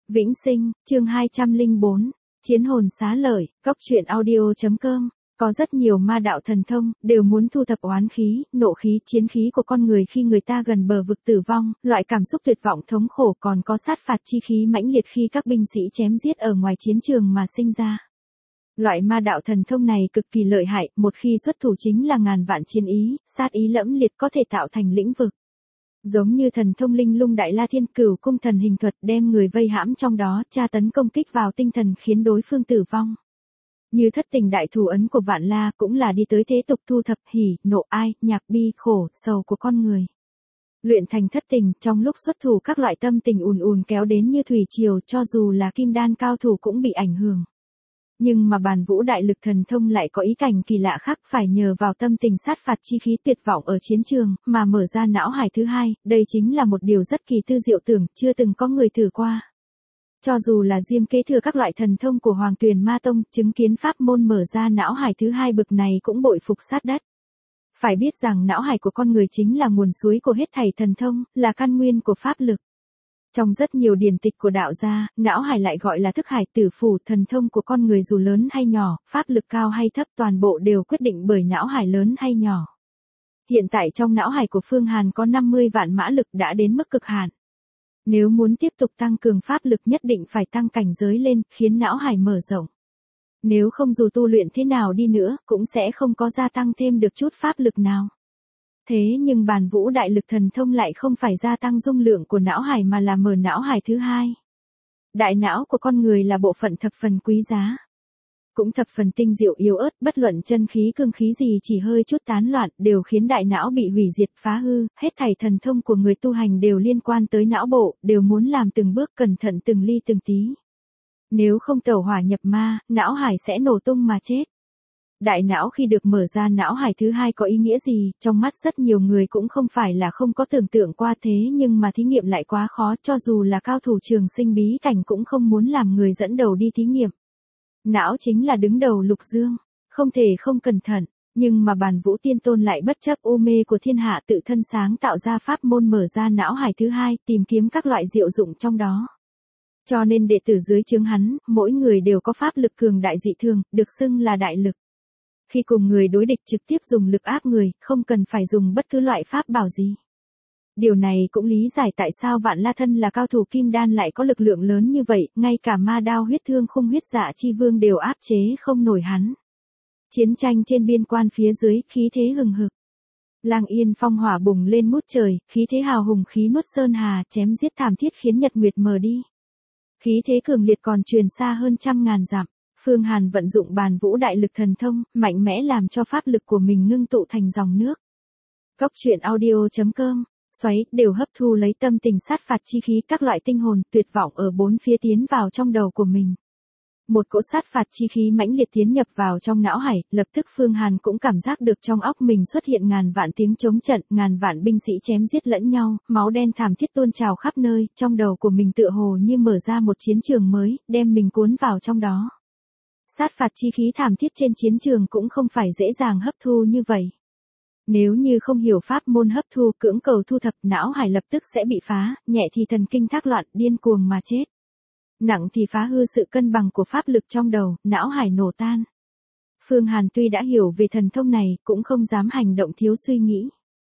Vĩnh Sinh, chương 204, Chiến hồn xá lợi, Cóc truyện audio.com. Có rất nhiều ma đạo thần thông, đều muốn thu thập oán khí, nộ khí, chiến khí của con người khi người ta gần bờ vực tử vong, loại cảm xúc tuyệt vọng thống khổ còn có sát phạt chi khí mãnh liệt khi các binh sĩ chém giết ở ngoài chiến trường mà sinh ra. Loại ma đạo thần thông này cực kỳ lợi hại, một khi xuất thủ chính là ngàn vạn chiến ý, sát ý lẫm liệt có thể tạo thành lĩnh vực. Giống như thần thông linh lung đại la thiên cửu cung thần hình thuật đem người vây hãm trong đó, tra tấn công kích vào tinh thần khiến đối phương tử vong. Như thất tình đại thủ ấn của Vạn La cũng là đi tới thế tục thu thập hỉ, nộ ai, nhạc bi, khổ, sầu của con người. Luyện thành thất tình, trong lúc xuất thủ các loại tâm tình ùn ùn kéo đến như thủy triều, cho dù là kim đan cao thủ cũng bị ảnh hưởng. Nhưng mà Bàn Vũ đại lực thần thông lại có ý cảnh kỳ lạ khác, phải nhờ vào tâm tình sát phạt chi khí tuyệt vọng ở chiến trường, mà mở ra não hải thứ hai, đây chính là một điều rất kỳ tư diệu tưởng, chưa từng có người thử qua. Cho dù là Diêm kế thừa các loại thần thông của Hoàng Tuyền Ma Tông, chứng kiến pháp môn mở ra não hải thứ hai bực này cũng bội phục sát đất. Phải biết rằng não hải của con người chính là nguồn suối của hết thảy thần thông, là căn nguyên của pháp lực. Trong rất nhiều điển tịch của đạo gia, não hải lại gọi là thức hải tử phủ, thần thông của con người dù lớn hay nhỏ, pháp lực cao hay thấp toàn bộ đều quyết định bởi não hải lớn hay nhỏ. Hiện tại trong não hải của Phương Hàn có 50 vạn mã lực đã đến mức cực hạn. Nếu muốn tiếp tục tăng cường pháp lực nhất định phải tăng cảnh giới lên, khiến não hải mở rộng. Nếu không dù tu luyện thế nào đi nữa, cũng sẽ không có gia tăng thêm được chút pháp lực nào. Thế nhưng Bàn Vũ đại lực thần thông lại không phải gia tăng dung lượng của não hải mà là mở não hải thứ hai. Đại não của con người là bộ phận thập phần quý giá. Cũng thập phần tinh diệu yếu ớt, bất luận chân khí cương khí gì chỉ hơi chút tán loạn đều khiến đại não bị hủy diệt phá hư, hết thảy thần thông của người tu hành đều liên quan tới não bộ, đều muốn làm từng bước cẩn thận từng ly từng tí. Nếu không tẩu hỏa nhập ma, não hải sẽ nổ tung mà chết. Đại não khi được mở ra não hải thứ hai có ý nghĩa gì, trong mắt rất nhiều người cũng không phải là không có tưởng tượng qua thế nhưng mà thí nghiệm lại quá khó, cho dù là cao thủ trường sinh bí cảnh cũng không muốn làm người dẫn đầu đi thí nghiệm. Não chính là đứng đầu lục dương, không thể không cẩn thận, nhưng mà Bàn Vũ Tiên Tôn lại bất chấp ô mê của thiên hạ tự thân sáng tạo ra pháp môn mở ra não hải thứ hai, tìm kiếm các loại diệu dụng trong đó. Cho nên đệ tử dưới trướng hắn, mỗi người đều có pháp lực cường đại dị thường, được xưng là đại lực. Khi cùng người đối địch trực tiếp dùng lực áp người, không cần phải dùng bất cứ loại pháp bảo gì. Điều này cũng lý giải tại sao Vạn La thân là cao thủ kim đan lại có lực lượng lớn như vậy, ngay cả ma đao huyết thương khung huyết dạ chi vương đều áp chế không nổi hắn. Chiến tranh trên biên quan phía dưới, khí thế hừng hực. Lang Yên phong hỏa bùng lên ngút trời, khí thế hào hùng khí nuốt sơn hà, chém giết thảm thiết khiến nhật nguyệt mờ đi. Khí thế cường liệt còn truyền xa hơn trăm ngàn dặm. Phương Hàn vận dụng Bàn Vũ đại lực thần thông, mạnh mẽ làm cho pháp lực của mình ngưng tụ thành dòng nước. Cóc truyện audio.com, xoáy, đều hấp thu lấy tâm tình sát phạt chi khí các loại tinh hồn, tuyệt vọng ở bốn phía tiến vào trong đầu của mình. Một cỗ sát phạt chi khí mãnh liệt tiến nhập vào trong não hải, lập tức Phương Hàn cũng cảm giác được trong óc mình xuất hiện ngàn vạn tiếng chống trận, ngàn vạn binh sĩ chém giết lẫn nhau, máu đen thảm thiết tuôn trào khắp nơi, trong đầu của mình tựa hồ như mở ra một chiến trường mới, đem mình cuốn vào trong đó. Sát phạt chi khí thảm thiết trên chiến trường cũng không phải dễ dàng hấp thu như vậy. Nếu như không hiểu pháp môn hấp thu cưỡng cầu thu thập, não hải lập tức sẽ bị phá, nhẹ thì thần kinh thác loạn, điên cuồng mà chết. Nặng thì phá hư sự cân bằng của pháp lực trong đầu, não hải nổ tan. Phương Hàn tuy đã hiểu về thần thông này, cũng không dám hành động thiếu suy nghĩ.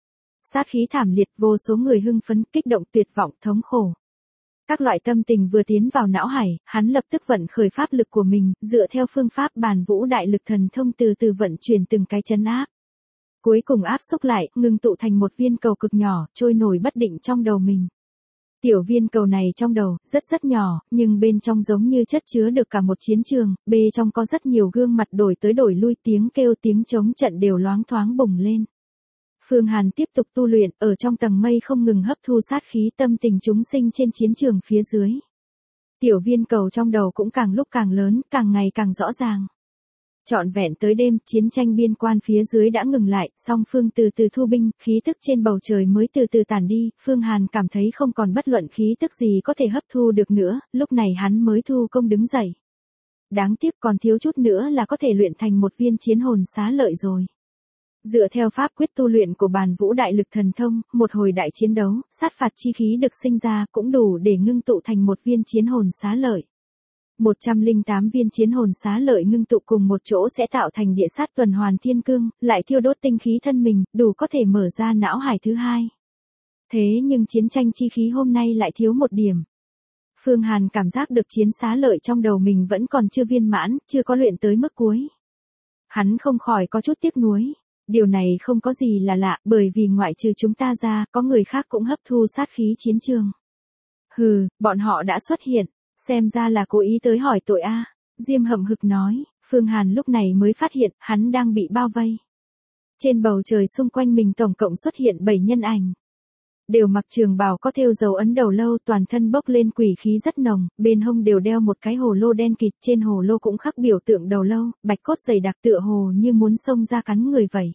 Sát khí thảm liệt, vô số người hưng phấn, kích động, tuyệt vọng, thống khổ. Các loại tâm tình vừa tiến vào não hải, hắn lập tức vận khởi pháp lực của mình, dựa theo phương pháp Bàn Vũ đại lực thần thông từ từ vận chuyển từng cái trấn áp. Cuối cùng áp xúc lại, ngưng tụ thành một viên cầu cực nhỏ, trôi nổi bất định trong đầu mình. Tiểu viên cầu này trong đầu, rất nhỏ, nhưng bên trong giống như chất chứa được cả một chiến trường, bên trong có rất nhiều gương mặt đổi tới đổi lui, tiếng kêu tiếng chống trận đều loáng thoáng bùng lên. Phương Hàn tiếp tục tu luyện, ở trong tầng mây không ngừng hấp thu sát khí tâm tình chúng sinh trên chiến trường phía dưới. Tiểu viên cầu trong đầu cũng càng lúc càng lớn, càng ngày càng rõ ràng. Trọn vẹn tới đêm, chiến tranh biên quan phía dưới đã ngừng lại, song phương từ từ thu binh, khí tức trên bầu trời mới từ từ tản đi, Phương Hàn cảm thấy không còn bất luận khí tức gì có thể hấp thu được nữa, lúc này hắn mới thu công đứng dậy. Đáng tiếc còn thiếu chút nữa là có thể luyện thành một viên chiến hồn xá lợi rồi. Dựa theo pháp quyết tu luyện của bàn vũ đại lực thần thông, một hồi đại chiến đấu, sát phạt chi khí được sinh ra cũng đủ để ngưng tụ thành một viên chiến hồn xá lợi. 108 viên chiến hồn xá lợi ngưng tụ cùng một chỗ sẽ tạo thành địa sát tuần hoàn thiên cương, lại thiêu đốt tinh khí thân mình, đủ có thể mở ra não hải thứ hai. Thế nhưng chiến tranh chi khí hôm nay lại thiếu một điểm. Phương Hàn cảm giác được chiến xá lợi trong đầu mình vẫn còn chưa viên mãn, chưa có luyện tới mức cuối. Hắn không khỏi có chút tiếc nuối. Điều này không có gì là lạ, bởi vì ngoại trừ chúng ta ra, có người khác cũng hấp thu sát khí chiến trường. Hừ, bọn họ đã xuất hiện, xem ra là cố ý tới hỏi tội a. Diêm hậm hực nói, Phương Hàn lúc này mới phát hiện, hắn đang bị bao vây. Trên bầu trời xung quanh mình tổng cộng xuất hiện 7 nhân ảnh. Đều mặc trường bào có thêu dấu ấn đầu lâu, toàn thân bốc lên quỷ khí rất nồng, bên hông đều đeo một cái hồ lô đen kịt, trên hồ lô cũng khắc biểu tượng đầu lâu, bạch cốt dày đặc tựa hồ như muốn xông ra cắn người vậy.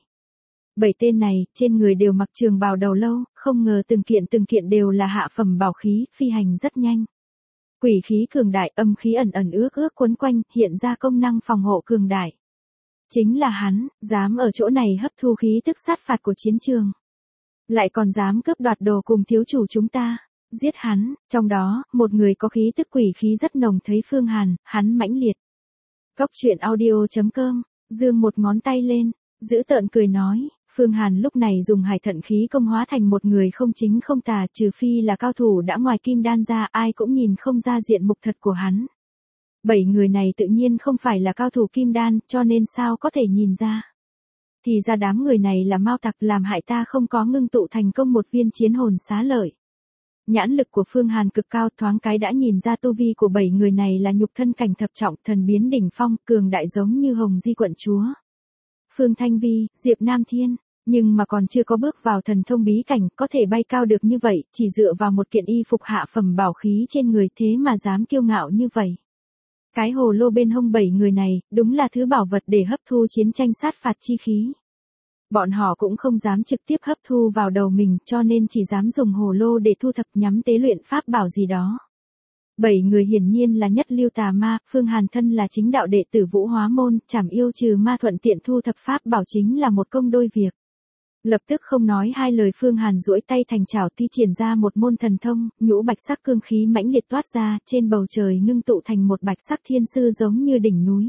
7 tên này, trên người đều mặc trường bào đầu lâu, không ngờ từng kiện đều là hạ phẩm bảo khí, phi hành rất nhanh. Quỷ khí cường đại, âm khí ẩn ẩn ước quấn quanh, hiện ra công năng phòng hộ cường đại. Chính là hắn, dám ở chỗ này hấp thu khí tức sát phạt của chiến trường. Lại còn dám cướp đoạt đồ cùng thiếu chủ chúng ta. Giết hắn, trong đó, một người có khí tức quỷ khí rất nồng thấy Phương Hàn, hắn mãnh liệt. Cốc truyện audio.com, dương một ngón tay lên, dữ tợn cười nói, Phương Hàn lúc này dùng hải thận khí công hóa thành một người không chính không tà, trừ phi là cao thủ đã ngoài kim đan ra, ai cũng nhìn không ra diện mục thật của hắn. 7 người này tự nhiên không phải là cao thủ kim đan, cho nên sao có thể nhìn ra. Thì ra đám người này là mao tặc làm hại ta không có ngưng tụ thành công một viên chiến hồn xá lợi. Nhãn lực của Phương Hàn cực cao, thoáng cái đã nhìn ra tu vi của 7 người này là nhục thân cảnh thập trọng, thần biến đỉnh phong, cường đại giống như Hồng Di quận chúa. Phương Thanh Vi, Diệp Nam Thiên, nhưng mà còn chưa có bước vào thần thông bí cảnh, có thể bay cao được như vậy, chỉ dựa vào một kiện y phục hạ phẩm bảo khí trên người thế mà dám kiêu ngạo như vậy. Cái hồ lô bên hông 7 người này, đúng là thứ bảo vật để hấp thu chiến tranh sát phạt chi khí. Bọn họ cũng không dám trực tiếp hấp thu vào đầu mình, cho nên chỉ dám dùng hồ lô để thu thập nhắm tế luyện pháp bảo gì đó. 7 người hiển nhiên là nhất lưu tà ma, Phương Hàn thân là chính đạo đệ tử Vũ Hóa môn, trảm yêu trừ ma thuận tiện thu thập pháp bảo chính là một công đôi việc. Lập tức không nói hai lời, Phương Hàn duỗi tay thành chảo thi triển ra một môn thần thông, nhũ bạch sắc cương khí mãnh liệt toát ra, trên bầu trời ngưng tụ thành một bạch sắc thiên sư giống như đỉnh núi.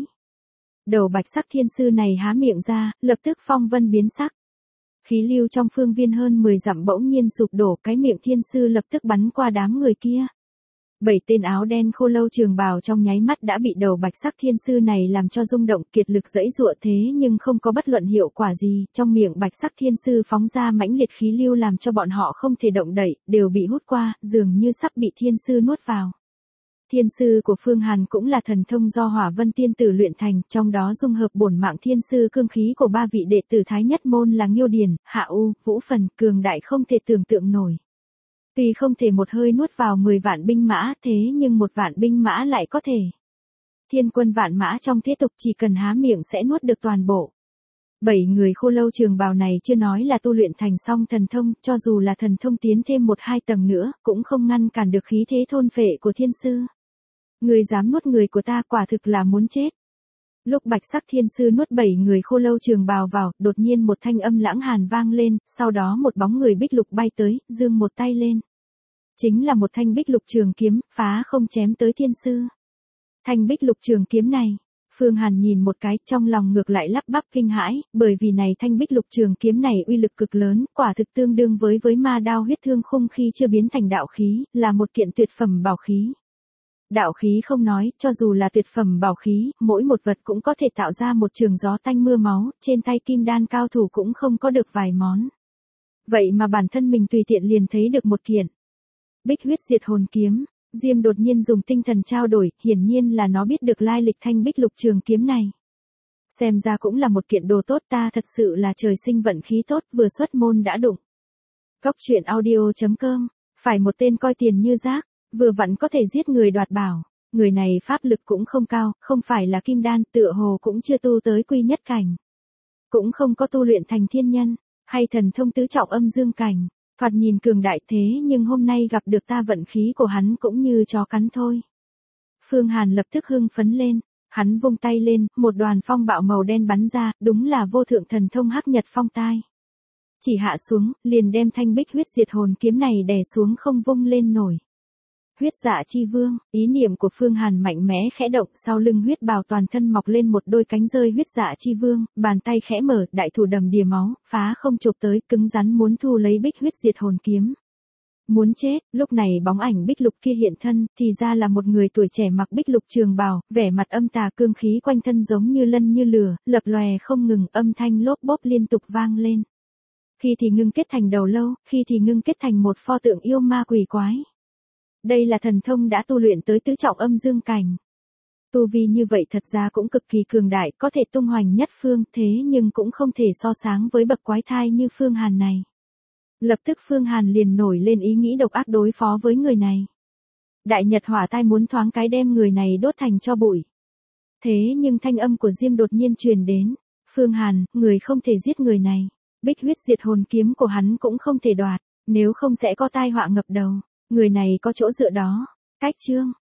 Đầu bạch sắc thiên sư này há miệng ra, lập tức phong vân biến sắc. Khí lưu trong phương viên hơn 10 dặm bỗng nhiên sụp đổ, cái miệng thiên sư lập tức bắn qua đám người kia. 7 tên áo đen khô lâu trường bào trong nháy mắt đã bị đầu bạch sắc thiên sư này làm cho rung động, kiệt lực giãy giụa thế nhưng không có bất luận hiệu quả gì, trong miệng bạch sắc thiên sư phóng ra mãnh liệt khí lưu làm cho bọn họ không thể động đậy, đều bị hút qua, dường như sắp bị thiên sư nuốt vào. Thiên sư của Phương Hàn cũng là thần thông do Hỏa Vân Tiên Tử luyện thành, trong đó dung hợp bổn mạng thiên sư cương khí của 3 vị đệ tử Thái Nhất môn là Nghiêu Điền, Hạ U, Vũ Phần, cường đại không thể tưởng tượng nổi. Tuy không thể một hơi nuốt vào 10 vạn binh mã, thế nhưng 1 vạn binh mã lại có thể. Thiên quân vạn mã trong thế tục chỉ cần há miệng sẽ nuốt được toàn bộ. 7 người khô lâu trường bào này chưa nói là tu luyện thành xong thần thông, cho dù là thần thông tiến thêm 1-2 tầng nữa, cũng không ngăn cản được khí thế thôn phệ của thiên sư. Người dám nuốt người của ta quả thực là muốn chết. Lúc bạch sắc thiên sư nuốt 7 người khô lâu trường bào vào, đột nhiên một thanh âm lãng hàn vang lên, sau đó một bóng người bích lục bay tới, giương một tay lên. Chính là một thanh bích lục trường kiếm, phá không chém tới thiên sư. Thanh bích lục trường kiếm này, Phương Hàn nhìn một cái, trong lòng ngược lại lắp bắp kinh hãi, bởi vì này thanh bích lục trường kiếm này uy lực cực lớn, quả thực tương đương với ma đao huyết thương khung khi chưa biến thành đạo khí, là một kiện tuyệt phẩm bảo khí. Đạo khí không nói, cho dù là tuyệt phẩm bảo khí, mỗi một vật cũng có thể tạo ra một trường gió tanh mưa máu, trên tay kim đan cao thủ cũng không có được vài món. Vậy mà bản thân mình tùy tiện liền thấy được một kiện. Bích huyết diệt hồn kiếm, Diêm đột nhiên dùng tinh thần trao đổi, hiển nhiên là nó biết được lai lịch thanh bích lục trường kiếm này. Xem ra cũng là một kiện đồ tốt, ta thật sự là trời sinh vận khí tốt, vừa xuất môn đã đụng. Cốc truyện audio.com, phải một tên coi tiền như rác, vừa vặn có thể giết người đoạt bảo, người này pháp lực cũng không cao, không phải là kim đan, tựa hồ cũng chưa tu tới quy nhất cảnh. Cũng không có tu luyện thành thiên nhân, hay thần thông tứ trọng âm dương cảnh. Thoạt nhìn cường đại thế nhưng hôm nay gặp được ta vận khí của hắn cũng như chó cắn thôi. Phương Hàn lập tức hưng phấn lên, Hắn vung tay lên, một đoàn phong bạo màu đen bắn ra, đúng là vô thượng thần thông hắc nhật phong tai. Chỉ hạ xuống, liền đem thanh bích huyết diệt hồn kiếm này đè xuống không vung lên nổi. Huyết dạ chi vương, ý niệm của Phương Hàn mạnh mẽ khẽ động, sau lưng huyết bào toàn thân mọc lên một đôi cánh rơi huyết dạ chi vương, bàn tay khẽ mở, đại thủ đầm đìa máu, phá không chộp tới, cứng rắn muốn thu lấy bích huyết diệt hồn kiếm. Muốn chết, lúc này bóng ảnh bích lục kia hiện thân, thì ra là một người tuổi trẻ mặc bích lục trường bào, vẻ mặt âm tà cương khí quanh thân giống như lân như lửa, lập lòe không ngừng, âm thanh lốp bốp liên tục vang lên. Khi thì ngưng kết thành đầu lâu, khi thì ngưng kết thành một pho tượng yêu ma quỷ quái. Đây là thần thông đã tu luyện tới tứ trọng âm dương cảnh. Tu vi như vậy thật ra cũng cực kỳ cường đại, có thể tung hoành nhất phương, thế nhưng cũng không thể so sánh với bậc quái thai như Phương Hàn này. Lập tức Phương Hàn liền nổi lên ý nghĩ độc ác đối phó với người này. Đại Nhật Hỏa Tai muốn thoáng cái đem người này đốt thành tro bụi. Thế nhưng thanh âm của Diêm đột nhiên truyền đến. Phương Hàn, người không thể giết người này. Bích huyết diệt hồn kiếm của hắn cũng không thể đoạt, nếu không sẽ có tai họa ngập đầu. Người này có chỗ dựa đó. Cách chương.